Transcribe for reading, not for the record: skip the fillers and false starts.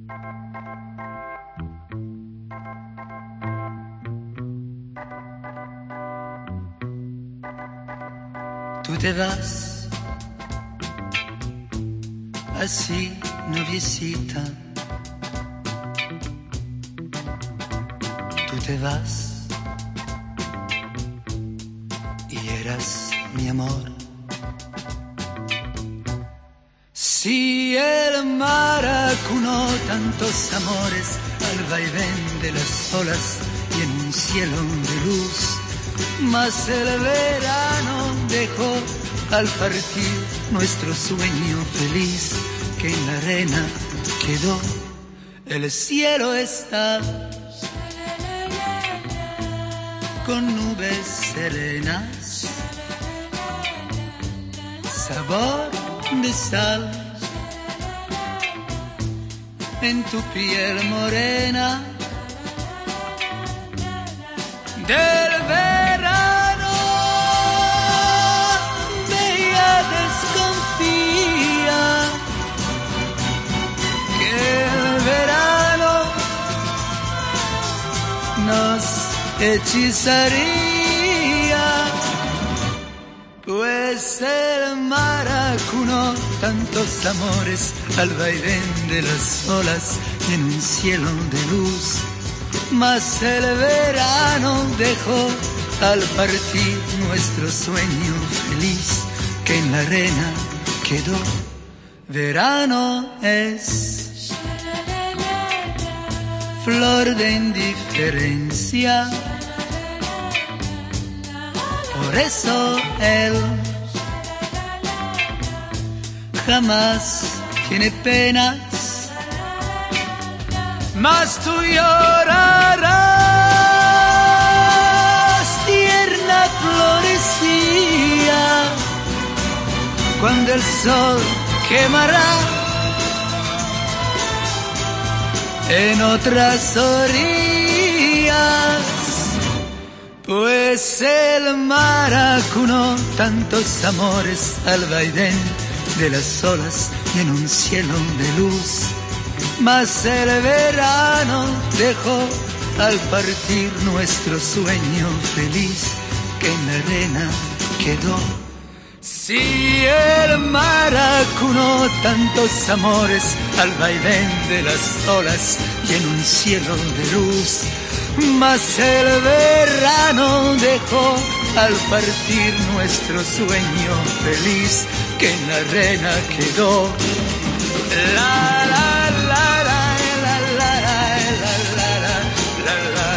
Tú te vas, así, noviecita. Tú te vas y eras mi amor. Si el mar acunó tantos amores al vaivén de las olas y en un cielo de luz, mas el verano dejó al partir nuestro sueño feliz, que en la arena quedó. El cielo está con nubes serenas, sabor de sal en tu piel morena del verano. Bella desconfía que el verano nos hechizaría, pues el mar acunó tantos amores al vaivén de las olas y en un cielo de luz, mas el verano dejó al partir nuestro sueño feliz, que en la arena quedó. Verano es flor de indiferencia, por eso él jamás tiene penas, mas tú llorarás, tierna florecía, cuando el sol quemará en otras orillas, pues el mar acunó tantos amores al vaivén de las olas y en un cielo de luz, mas el verano dejó al partir nuestro sueño feliz, que en la arena quedó. Si el mar acunó tantos amores al vaivén de las olas y en un cielo de luz, mas el verano dejó al partir nuestro sueño feliz, que en la arena quedó. La la la la la la la la la la la.